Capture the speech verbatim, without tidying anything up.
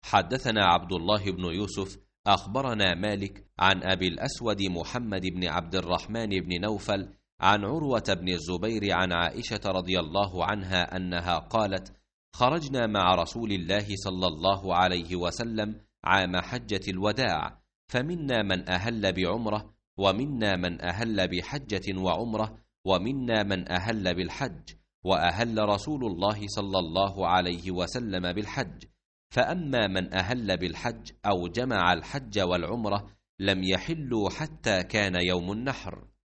حدثنا عبد الله بن يوسف أخبرنا مالك عن أبي الأسود محمد بن عبد الرحمن بن نوفل عن عروة بن الزبير عن عائشة رضي الله عنها أنها قالت: خرجنا مع رسول الله صلى الله عليه وسلم عام حجة الوداع، فمنا من أهل بعمرة، ومنا من أهل بحجة وعمرة، ومنا من أهل بالحج، وأهل رسول الله صلى الله عليه وسلم بالحج. فأما من أهل بالحج أو جمع الحج والعمرة لم يحلوا حتى كان يوم النحر.